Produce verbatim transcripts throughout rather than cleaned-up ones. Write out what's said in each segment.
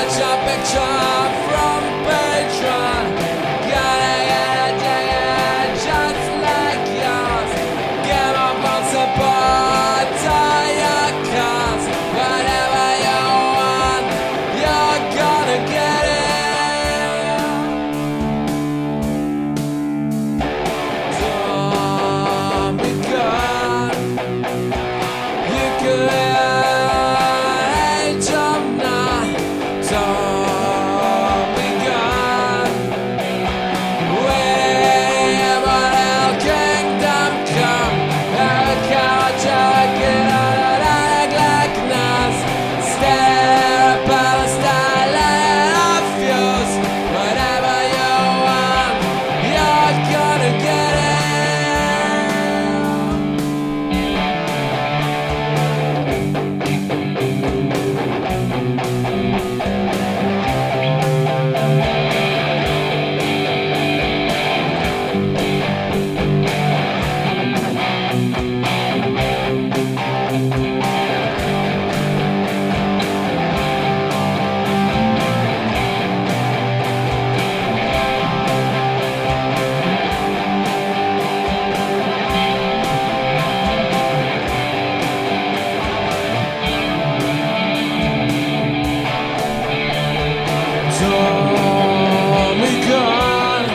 catch a picture from Patreon. Gotta get a ticket just like yours. Give up on support all your cars. Whatever you want, you're gonna get it. Don't be gone. You could hate them now. Don't be gone. Wait, but our kingdom come. Our culture get out of that blackness. Stare at Palestine and our fuse. Whatever you want, you're gonna get it. Don't be gone.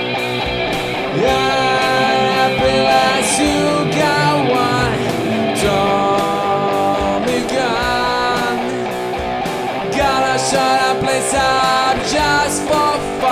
Yeah, happiness you got one. Don't be gone. Gotta shut a place up just for fun.